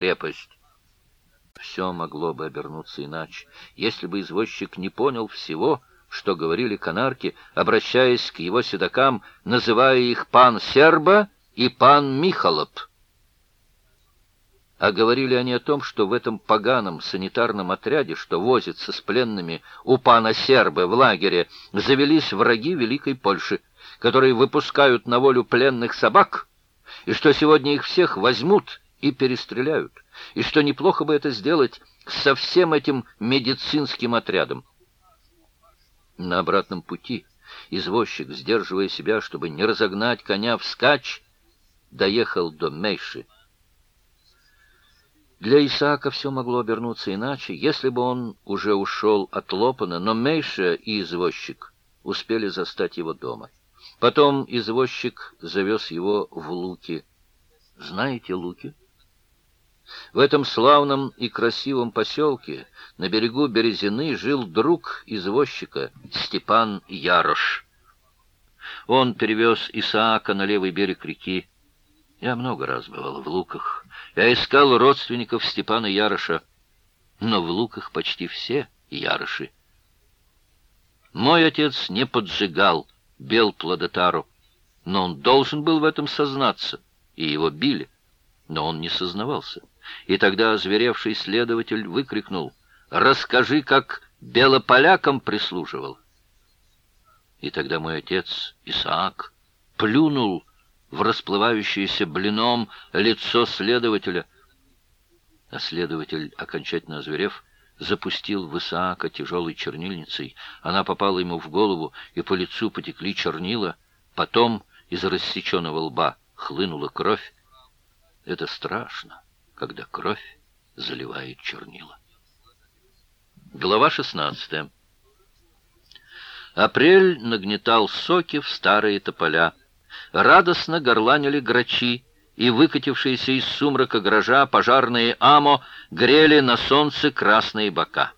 крепость. Все могло бы обернуться иначе, если бы извозчик не понял всего, что говорили канарки, обращаясь к его седокам, называя их пан Серба и пан Михалоп. А говорили они о том, что в этом поганом санитарном отряде, что возится с пленными у пана Сербы в лагере, завелись враги Великой Польши, которые выпускают на волю пленных собак, и что сегодня их всех возьмут и перестреляют, и что неплохо бы это сделать со всем этим медицинским отрядом. На обратном пути извозчик, сдерживая себя, чтобы не разогнать коня вскачь, доехал до Мейши. Для Исаака все могло обернуться иначе, если бы он уже ушел от Лопана, но Мейша и извозчик успели застать его дома. Потом извозчик завез его в Луки. Знаете Луки? В этом славном и красивом поселке на берегу Березины жил друг извозчика Степан Ярош. Он перевез Исаака на левый берег реки. Я много раз бывал в Луках. Я искал родственников Степана Яроша, но в Луках почти все Яроши. Мой отец не поджигал Белплодотару, но он должен был в этом сознаться, и его били, но он не сознавался. И тогда озверевший следователь выкрикнул: «Расскажи, как белополякам прислуживал». И тогда мой отец, Исаак, плюнул в расплывающееся блином лицо следователя, а следователь, окончательно озверев, запустил в Исаака тяжелой чернильницей. Она попала ему в голову, и по лицу потекли чернила. Потом из рассеченного лба хлынула кровь. Это страшно, когда кровь заливает чернила. Глава 16. Апрель нагнетал соки в старые тополя. Радостно горланили грачи, и выкатившиеся из сумрака гаража пожарные АМО грели на солнце красные бока.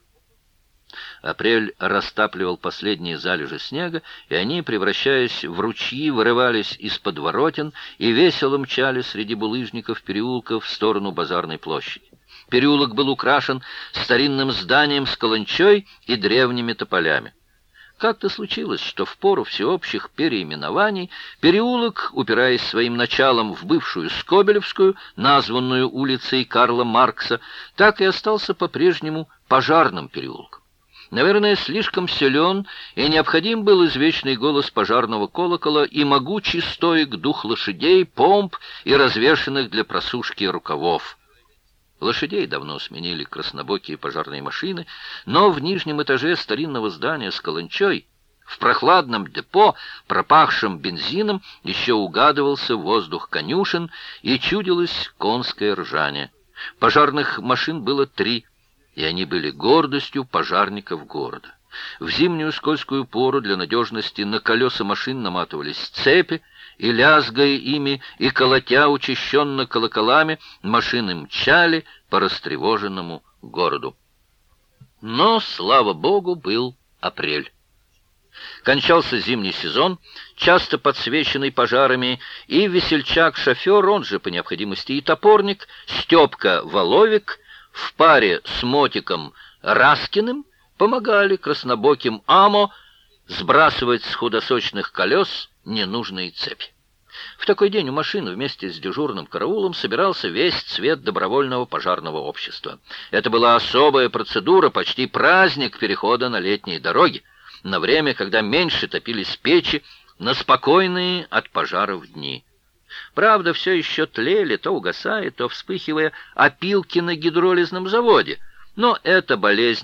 Апрель растапливал последние залежи снега, и они, превращаясь в ручьи, вырывались из подворотен и весело мчали среди булыжников переулков в сторону Базарной площади. Переулок был украшен старинным зданием с каланчой и древними тополями. Как-то случилось, что в пору всеобщих переименований переулок, упираясь своим началом в бывшую Скобелевскую, названную улицей Карла Маркса, так и остался по-прежнему пожарным переулком. Наверное, слишком силен и необходим был извечный голос пожарного колокола и могучий стоек дух лошадей, помп и развешанных для просушки рукавов. Лошадей давно сменили краснобокие пожарные машины, но в нижнем этаже старинного здания с каланчой, в прохладном депо, пропахшем бензином, еще угадывался воздух конюшен и чудилось конское ржание. Пожарных машин было 3, и они были гордостью пожарников города. В зимнюю скользкую пору для надежности на колеса машин наматывались цепи, и, лязгая ими и колотя учащенно колоколами, машины мчали по растревоженному городу. Но, слава богу, был апрель. Кончался зимний сезон, часто подсвеченный пожарами, и весельчак-шофер, он же по необходимости и топорник, Степка Воловик, в паре с Мотиком Раскиным помогали краснобоким АМО сбрасывать с худосочных колес ненужные цепи. В такой день у машины вместе с дежурным караулом собирался весь цвет добровольного пожарного общества. Это была особая процедура, почти праздник перехода на летние дороги, на время, когда меньше топились печи, на спокойные от пожаров дни. Правда, все еще тлели, то угасая, то вспыхивая, опилки на гидролизном заводе, но эта болезнь